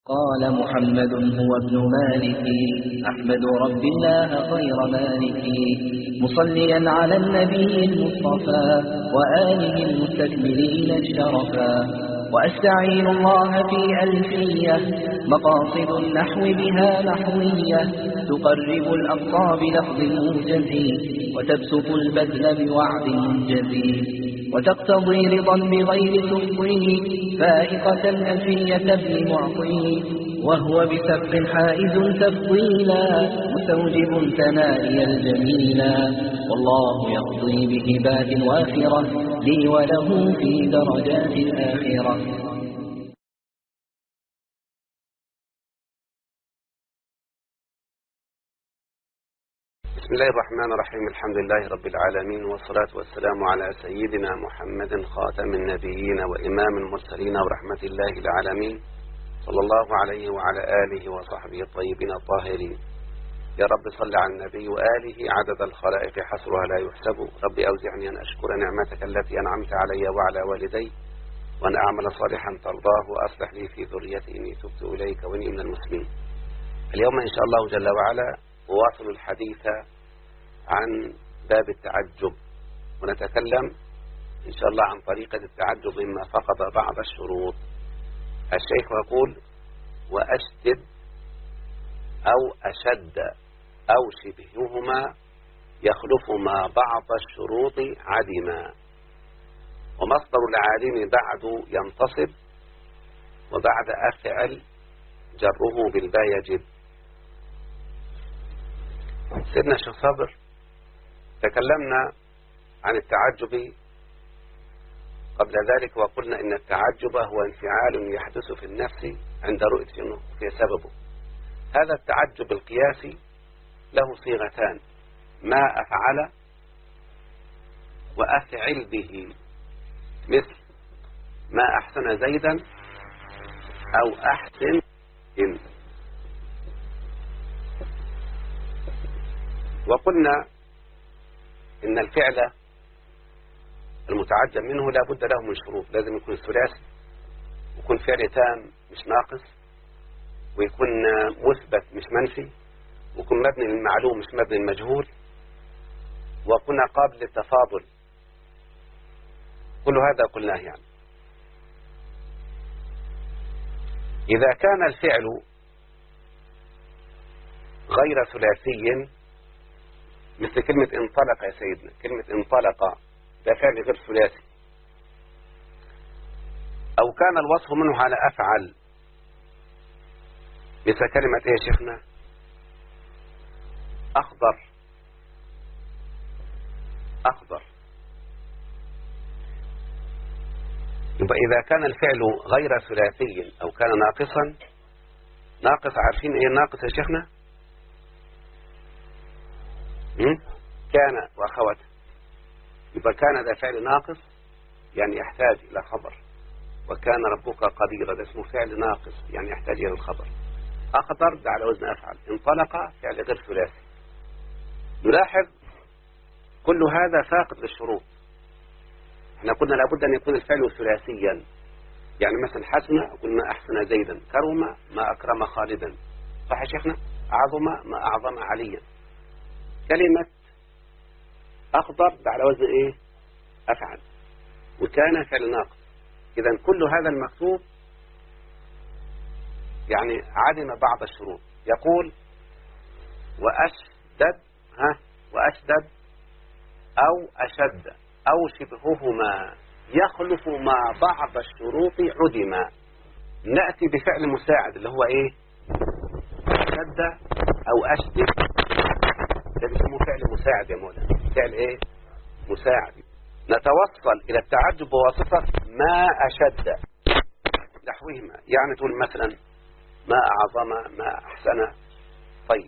قال محمد هو ابن مالك أحمد رب الله خير مالك مصليا على النبي المصطفى وآله المستكملين الشرفا وأستعين الله في ألفية مقاصد النحو بها نحوية تقرب الأقصى بلفظ موجز وتبسط البذل بوعد منجز وتقتضي رضا بغير تفضيل فائقة ألفية ابن معطي وهو بسبق حائز تفضيلا مستوجب ثنائي الجميلا والله يقضي بهبات وافرة لي وله في درجات الآخرة. بسم الله الرحمن الرحيم. الحمد لله رب العالمين والصلاة والسلام على سيدنا محمد خاتم النبيين وإمام المرسلين ورحمة الله العالمين صلى الله عليه وعلى آله وصحبه الطيبين الطاهرين. يا رب صل على النبي وآله عدد الخلائق حصرها لا يحسب. رب أوزعني أن أشكر نعمتك التي أنعمت علي وعلى والدي وأن أعمل صالحا ترضاه وأصلح لي في ذريتي إني تبت إليك وإني من المسلمين. اليوم إن شاء الله جل وعلا أواصل الحديث عن باب التعجب، ونتكلم إن شاء الله عن طريقة التعجب مما فقد بعض الشروط. الشيخ يقول: وأشدد أو أشد أو شبههما يخلفهما بعض الشروط عدما. ومصدر العالم بعد ينتصب وبعد أفعل جره بالباء يجب. سيدنا الشيخ صابر تكلمنا عن التعجب قبل ذلك وقلنا إن التعجب هو انفعال يحدث في النفس عند رؤية أنه في سببه. هذا التعجب القياسي له صيغتان: ما أفعل وأفعل به، مثل ما أحسن زيدا أو أحسن إن. وقلنا إن الفعل المتعجب منه لا بد له من شروط، لازم يكون ثلاثي، ويكون فعل تام مش ناقص، ويكون مثبت مش منفي، ويكون مبني للمعلوم مش مبني للمجهول، وكنا قابل للتفاضل. كل هذا قلناه. يعني إذا كان الفعل غير ثلاثي مثل كلمة انطلق يا سيدنا، كلمة انطلق ده فعل غير ثلاثي، أو كان الوصف منه على أفعل مثل كلمة إيه يا شيخنا؟ أخضر. أخضر. يبقى إذا كان الفعل غير ثلاثي أو كان ناقصا، ناقص عارفين إيه ناقص يا شيخنا؟ كان وأخواته. يبقى كان ده فعل ناقص يعني يحتاج إلى خبر، وكان ربك قديرا ده اسمه فعل ناقص يعني يحتاج إلى الخبر. أخضر ده على وزن أفعل. انطلق فعل غير ثلاثي. نلاحظ كل هذا فاقد للشروط. احنا قلنا لابد أن يكون الفعل ثلاثيا. يعني مثلا حسن قلنا أحسن زيدا، كرم ما أكرم خالدا، صح يا شيخنا؟ أعظم ما أعظم عليا. كلمة أخضر ده على وزن إيه؟ أفعل. وكان فعل ناقص. إذن كل هذا المكتوب يعني عدم بعض الشروط. يقول: وأشدد وأشدد أو أشد أو شبههما يخلف ما بعض الشروط عدما. نأتي بفعل مساعد اللي هو إيه؟ أشد أو أشدد، ده بيسموه فعل مساعد يا مولانا. فعل إيه؟ مساعد. نتوصل إلى التعجب بواسطة ما أشد نحوهما. يعني تقول مثلا ما أعظم ما أحسن. طيب،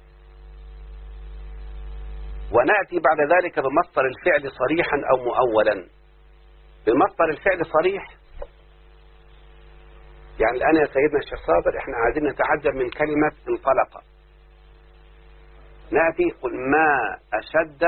ونأتي بعد ذلك بمصدر الفعل صريحا أو مؤولا. بمصدر الفعل صريح يعني الآن يا سيدنا الشيخ صابر احنا عايزين نتعجب من كلمة انطلق. نأتي قل ما أشد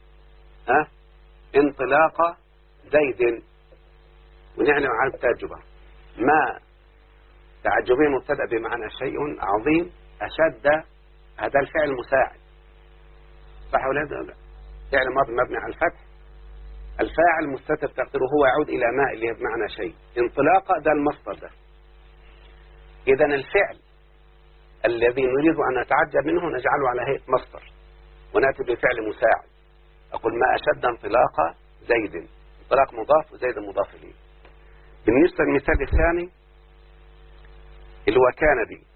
انطلاق زيد ونعلم عن التعجب. ما تعجبي مبتدأ بمعنى شيء عظيم. أشد هذا الفعل مساعد، صح ولا لا؟ فعل ماضي مبني على الفتح. الفاعل مستتر تقديره هو يعود إلى ما اللي بمعنى شيء. انطلاقة ده المصدر ده. إذا الفعل الذي نريد أن نتعجب منه نجعله على هيئة مصدر ونأتي بفعل مساعد. أقول ما أشد انطلاق زيد، انطلاق مضاف وزيد مضاف إليه. بالنسبة للمثال الثاني اللي هو كان دي،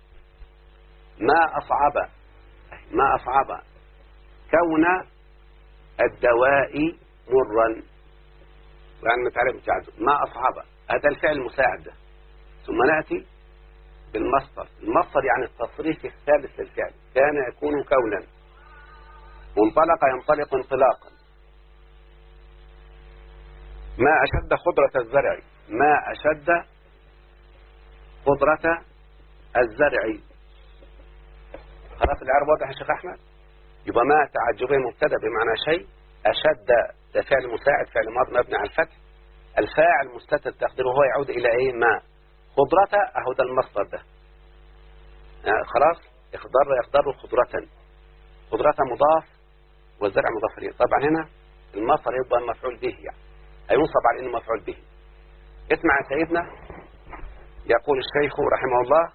ما أصعب كون الدواء مرا، يعني متعرف التعجب. ما أصعب هذا الفعل المساعد ده. ثم نأتي بالمصدر. المصدر يعني التصريف الثالث للفعل. كان يكون كونا، وانطلق ينطلق انطلاقا. ما أشد خضرة الزرع، ما أشد خضرة الزرع. خلاص الإعراب واضح يا شيخ أحمد؟ يبقى ما تعجبي مبتدأ بمعنى شيء، أشد ده فعل مساعد، فعل ماضي مبني على الفتح. الفاعل مستتر تقديره هو يعود إلى إيه؟ ما. خضرة أهو ده المصدر ده. خلاص يخضر خضرة. خضرة مضاف والزرع مضاف إليه. طبعا هنا المصدر يبقى مفعول به، يعني هينصب على إنه مفعول به. اسمع يا سيدنا، يقول الشيخ رحمه الله: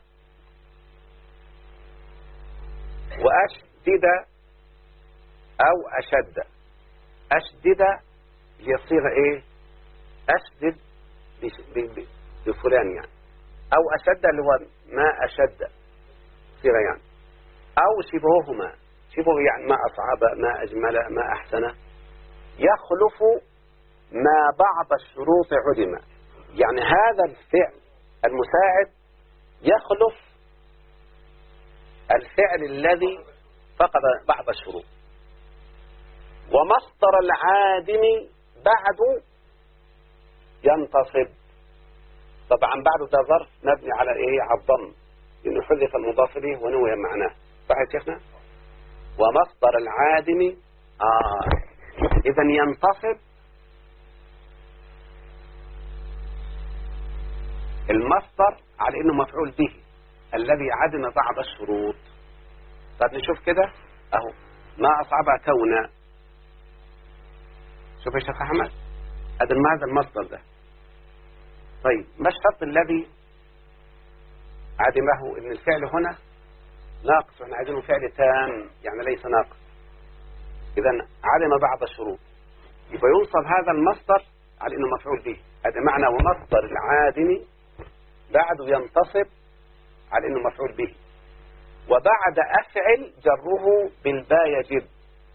وأشدد أو أشد. أشدد ليصيغ إيه؟ أشدد بفلان يعني، أو أشد اللي هو ما أشد صيغة يعني، أو شبههما. شبه يعني ما أصعب، ما أجمل، ما أحسن. يخلف ما بعض الشروط عدم، يعني هذا الفعل المساعد يخلف الفعل الذي فقد بعض الشروط. ومصدر العادم بعد ينتصب. طبعا بعد ده ظرف مبني على ايه؟ على الضم، انه حذف المضاف اليه ونوي معناه، صح يا شيخنا؟ ومصدر العادم اذا ينتصب المصدر على انه مفعول به الذي عدم بعض الشروط. طب نشوف كده اهو، ما اصعبها كونا. شوف يا شيخ احمد، هذا المصدر ده. طيب ما الشرط الذي عدمه؟ ان الفعل هنا ناقص، واحنا عايزينه فعل تام يعني ليس ناقص. اذا عدم بعض الشروط، يبقى ينصب هذا المصدر على انه مفعول به. هذا معنى ومصدر العادم بعد ينتصب على انه مفعول به. وبعد افعل جره بالباء يجب.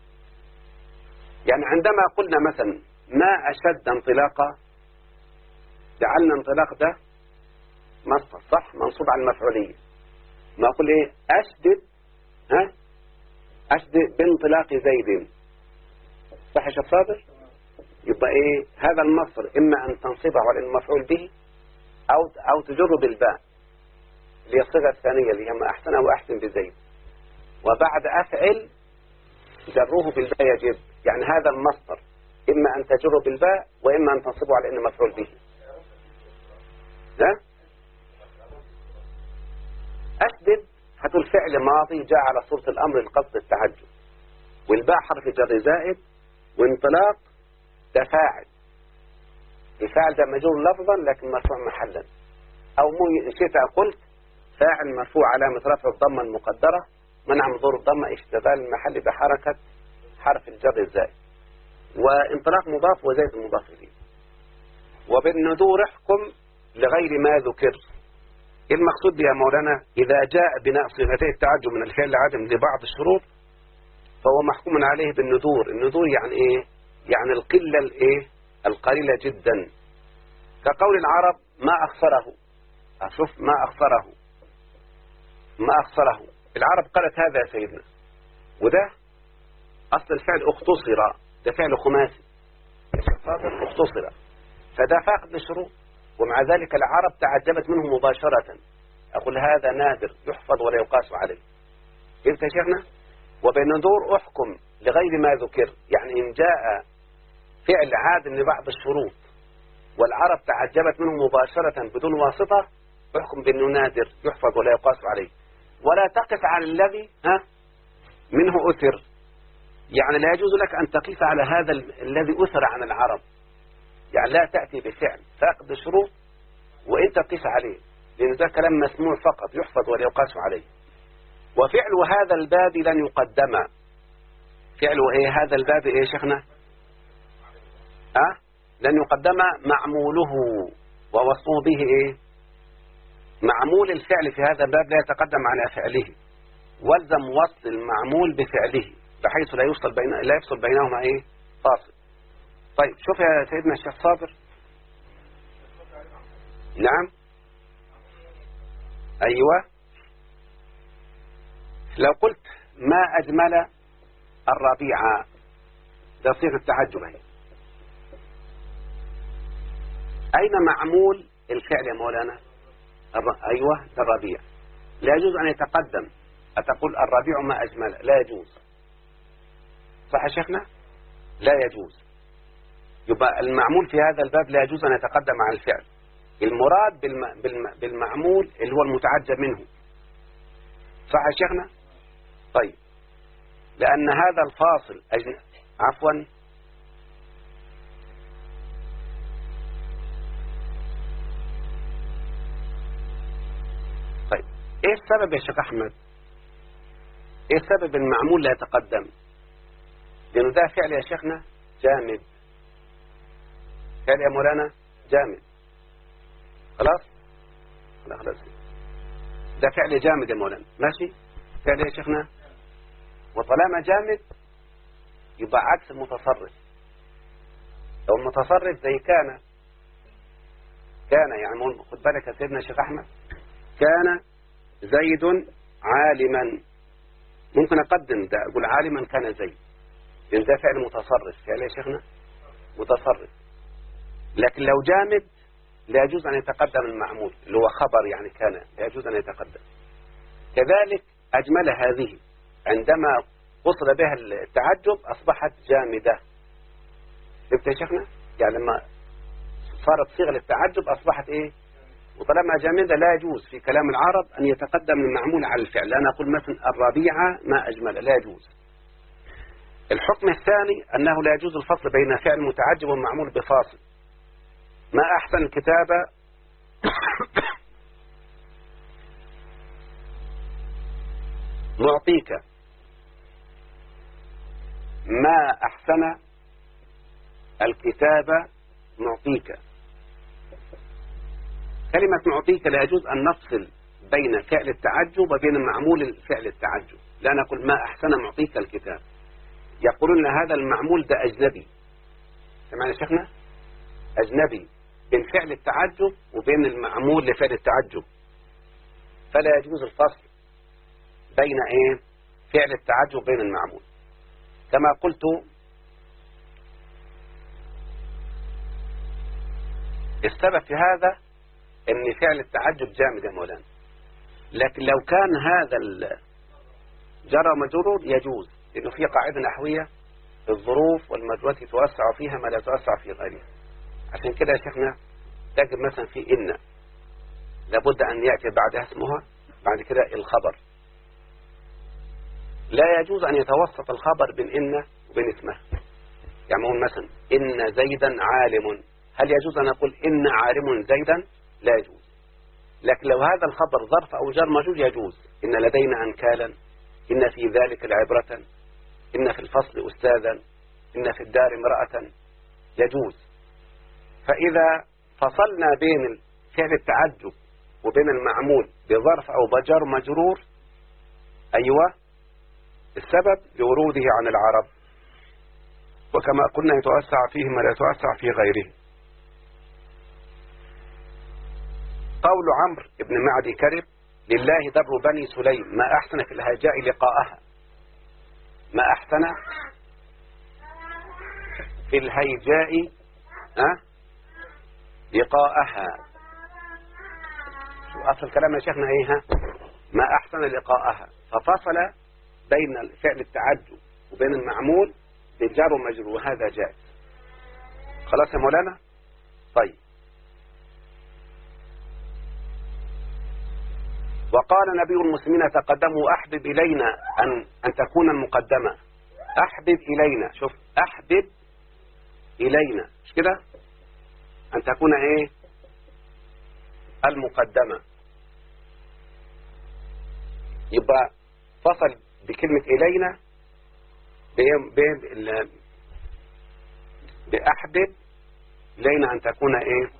يعني عندما قلنا مثلا ما أشد انطلاقا، جعلنا انطلاق ده مصدر صح منصوب على المفعولية. ما أقول إيه؟ أشدد بانطلاق زيد، صح يا شيخ صابر؟ يبقى إيه؟ هذا المصدر إما أن تنصبه على المفعول به أو تجره بالباء اللي هي الصيغة الثانية اللي هي ما أحسن وأحسن بزيد. وبعد أفعل جره بالباء يجب، يعني هذا المصدر إما أن تجره بالباء وإما أن تنصبه على إنه مفعول به. أشدد هتقول فعل ماضي جاء على صورة الأمر القصد التعجب، والباء حرف جر زائد، وانطلاق ده فاعل. الفاعل ده مجرور لفظا لكن مرفوع محلا، أو شئت قلت فاعل مرفوع علامة رفع الضمة المقدرة منع من ظهور الضمة اشتغال المحل بحركة حرف الجر الزائد. وانطلاق مضاف وزائد مضاف إليه. وبالندور احكم لغير ما ذكر. المقصود بها مولانا إذا جاء بناء صيغتي التعجب من الفعل العادم لبعض الشروط فهو محكوم عليه بالندور. الندور يعني إيه؟ يعني القلة الإيه؟ القليلة جدا. كقول العرب ما أخسره. أشوف ما أخسره، ما أخسره. العرب قالت هذا يا سيدنا، وده أصل الفعل اختصر، ده فعل خماسي اختصر، فده فاقد للشروط، ومع ذلك العرب تعجبت منه مباشرة. أقول هذا نادر يحفظ ولا يقاس عليه. فهمت يا شيخنا؟ وبالندور أحكم لغير ما ذكر، يعني إن جاء فعل عاد لبعض الشروط والعرب تعجبت منه مباشرة بدون واسطة احكم بأنه نادر يحفظ ولا يقاس عليه. ولا تقف على الذي منه أثر، يعني لا يجوز لك أن تقف على هذا الذي أثر عن العرب، يعني لا تأتي بفعل فاقد شروط وإنت تقف عليه، لأن ده كلام مسموع فقط يحفظ ولا يقاس عليه. وفعل هذا الباب لن يقدم. فعل هذا الباب يا شيخنا لن يقدم معموله، ووصفه به معمول الفعل في هذا الباب لا يتقدم على فعله، والزم وصل المعمول بفعله بحيث لا يفصل بينهما فاصل. طيب شوف يا سيدنا الشيخ صابر. نعم أيوة. لو قلت ما أجمل الربيع، ده صيغة التعجب هي. أين معمول الفعل يا مولانا؟ أيوة الربيع. لا يجوز أن يتقدم، أتقول الربيع ما أجمل، لا يجوز. صح يا شيخنا؟ لا يجوز. يبقى المعمول في هذا الباب لا يجوز أن يتقدم على الفعل. المراد بالمعمول اللي هو المتعجب منه. صح يا شيخنا؟ طيب لأن هذا الفاصل عفوا طيب ايه السبب يا شيخ أحمد؟ ايه السبب المعمول لا يتقدم؟ لأنه ده فعل يا شيخنا جامد. فعل يا مولانا جامد. خلاص ده فعل جامد يا مولانا، ماشي. فعل يا شيخنا، وطالما جامد يبقى عكس المتصرف. لو المتصرف زي كان يعني خد بالك يا سيدنا الشيخ أحمد، كان زيد عالما، ممكن أقدم ده أقول عالما كان زيد، لأن ده فعل متصرف. فعل يا شيخنا متصرف. لكن لو جامد لا يجوز أن يتقدم المعمول اللي هو خبر، يعني كان لا يجوز أن يتقدم. كذلك أجمل هذه عندما وصل بها التعجب أصبحت جامدة. فهمت يا شيخنا؟ يعني لما صارت صيغة للتعجب أصبحت وطالما جامدة لا يجوز في كلام العرب أن يتقدم المعمول على الفعل. أنا أقول مثلا الربيعة ما أجمل، لا يجوز. الحكم الثاني أنه لا يجوز الفصل بين فعل متعجب ومعمول بفاصل. ما أحسن الكتابة معطيك، ما أحسن الكتابة معطيك. كلمة معطيك لا يجوز أن نفصل بين فعل التعجب وبين معمول فعل التعجب. لا نقول ما أحسن معطيك الكتاب، يقولون هذا المعمول ده أجنبي. سمعنا شيخنا؟ أجنبي بين فعل التعجب وبين المعمول لفعل التعجب، فلا يجوز الفصل بين فعل التعجب وبين المعمول. كما قلت السبب في هذا ان فعل التعجب جامد يا مولانا، لكن لو كان هذا الجر ومجرور يجوز، لانه في قاعدة نحوية الظروف والمجرورات يتوسع فيها ما لا يتوسع في غيرها. عشان كده يا شيخنا تجد مثلا في إن لابد أن يأتي بعدها اسمها، بعد كده الخبر. لا يجوز أن يتوسط الخبر بين إن وبين اسمها. يعني نقول مثلا إن زيدا عالم، هل يجوز أن أقول إن عالم زيدا؟ لا يجوز. لكن لو هذا الخبر ظرف أو جر مجرور يجوز. إن لدينا أنكالا، إن في ذلك العبرة، إن في الفصل أستاذا، إن في الدار امرأة، يجوز. فإذا فصلنا بين فعل التعجب وبين المعمول بظرف أو بجر مجرور، أيوة، السبب لوروده عن العرب، وكما قلنا يتوسع فيه ما لا يتوسع في غيره. قول عمرو بن معدي كرب لله در بني سليم ما أحسن في الهجاء لقاءها. ما أحسن في الهيجاء لقاءها. أصل الكلام يا شيخنا ما أحسن لقاءها، ففصل بين فعل التعجب وبين المعمول بالجار ومجرور، وهذا جائز. خلاص يا مولانا؟ طيب وقال نبي المسلمين تقدموا أحبب إلينا أن تكون المقدمة. أحبب إلينا، شوف أحبب إلينا مش كده، أن تكون إيه المقدمة. يبقى فصل بكلمة إلينا بأحبب إلينا أن تكون إيه.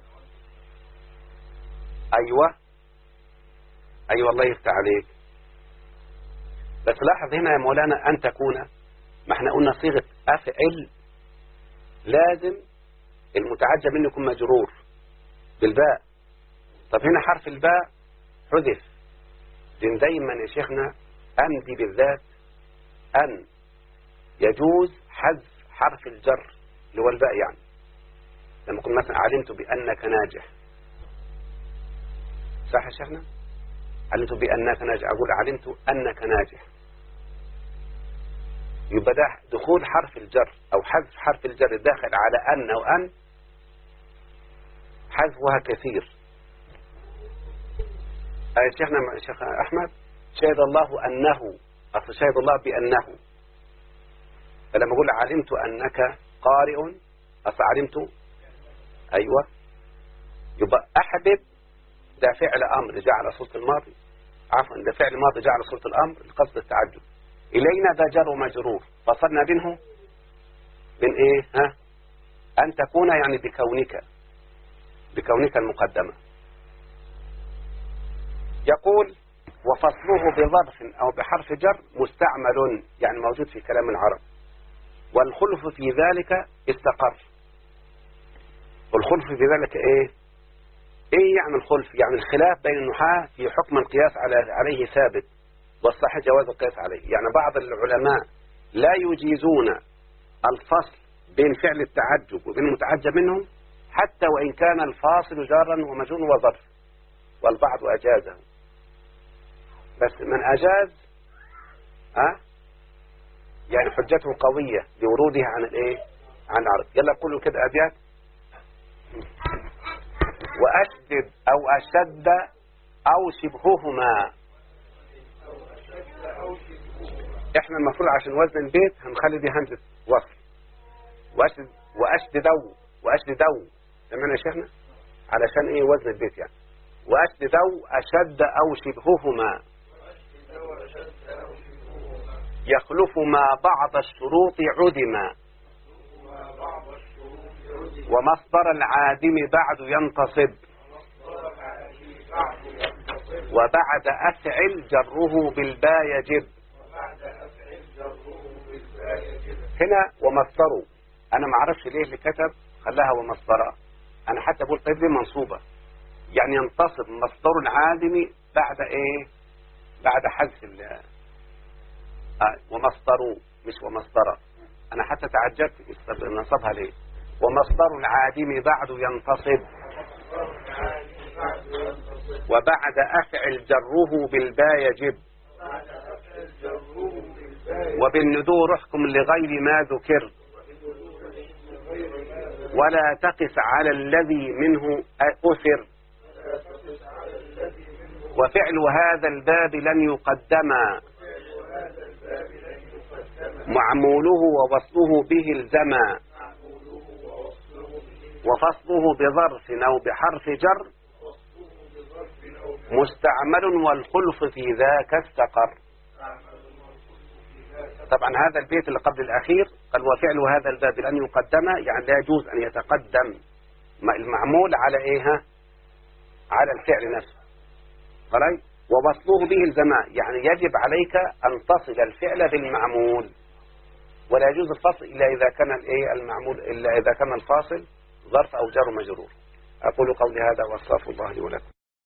أيوة الله يفتح عليك. بس لاحظ هنا يا مولانا أن تكون، ما احنا قلنا صيغة أفعل لازم المتعجب منه يكون مجرور بالباء. طب هنا حرف الباء حذف، لأن دايما يا شيخنا أن دي بالذات أن يجوز حذف حرف الجر اللي هو الباء. يعني لما قلنا مثلا علمت بأنك ناجح، صح يا شيخنا؟ علمت بأنك ناجح، أقول علمت أنك ناجح، يبقى ده دخول حرف الجر أو حذف حرف الجر داخل على أن أو أن حذفها كثير. يا شيخنا شيخ أحمد شهد الله أنه، أصل شهد الله بأنه، فلما أقول علمت أنك قارئ أصل علمت أيوة. يبقى أحبب ده فعل أمر جاء على صورة الماضي، عفوا ده فعل ماضي جاء على صورة الأمر لقصد التعجب. إلينا ده جر ومجرور، فصلنا بينه من إيه أن تكون يعني بكونك المقدمة. يقول وفصله بظرف أو بحرف جر مستعمل، يعني موجود في كلام العرب، والخلف في ذلك استقر. والخلف في ذلك إيه يعني الخلف؟ يعني الخلاف بين النحاة في حكم القياس عليه ثابت، والصحيح جواز القياس عليه. يعني بعض العلماء لا يجيزون الفصل بين فعل التعجب وبين المتعجب منهم حتى وإن كان الفاصل جارا ومجرور وظرف، والبعض أجازه. بس من أجاز يعني حجته قوية لورودها عن العرب. يلا قولوا كده أبيات. وأشدد أو أشد أو شبههما. احنا المفروض عشان وزن البيت هنخلي دي همزة وصل. وأشددوا سمعنا يا شيخنا علشان وزن البيت يعني. وأشددوا أشد أو شبههما يخلف ما بعض الشروط عدما، ومصدر العادم بعد ينتصب، وبعد أفعل جره بالباء يجب. هنا ومصدره أنا ما اعرفش ليه اللي كتب خلاها ومصدرها، أنا حتى بقول طيب دي منصوبة يعني ينتصب مصدر العادم بعد بعد حذف ومصدره مش ومصدره. أنا حتى تعجبت نصبها ليه. ومصدر العادم بعد ينتصب، وبعد أفعل جره بالباء يجب، وبالندور احكم لغير ما ذكر، ولا تقس على الذي منه أثر، وفعل هذا الباب لن يقدما، معموله ووصله به الزما، وفصله بظرف أو بحرف جر مستعمل، والخلف في ذاك استقر. طبعا هذا البيت اللي قبل الأخير قال وفعل هذا الباب لن يقدم، يعني لا يجوز أن يتقدم المعمول على على الفعل نفسه. ووصله به الزمان، يعني يجب عليك أن تصل الفعل بالمعمول، ولا يجوز الفصل إلا إذا كان المعمول إلا إذا كان الفاصل ظرف أو جر مجرور. أقول قولي هذا وأستغفر الله لي ولكم.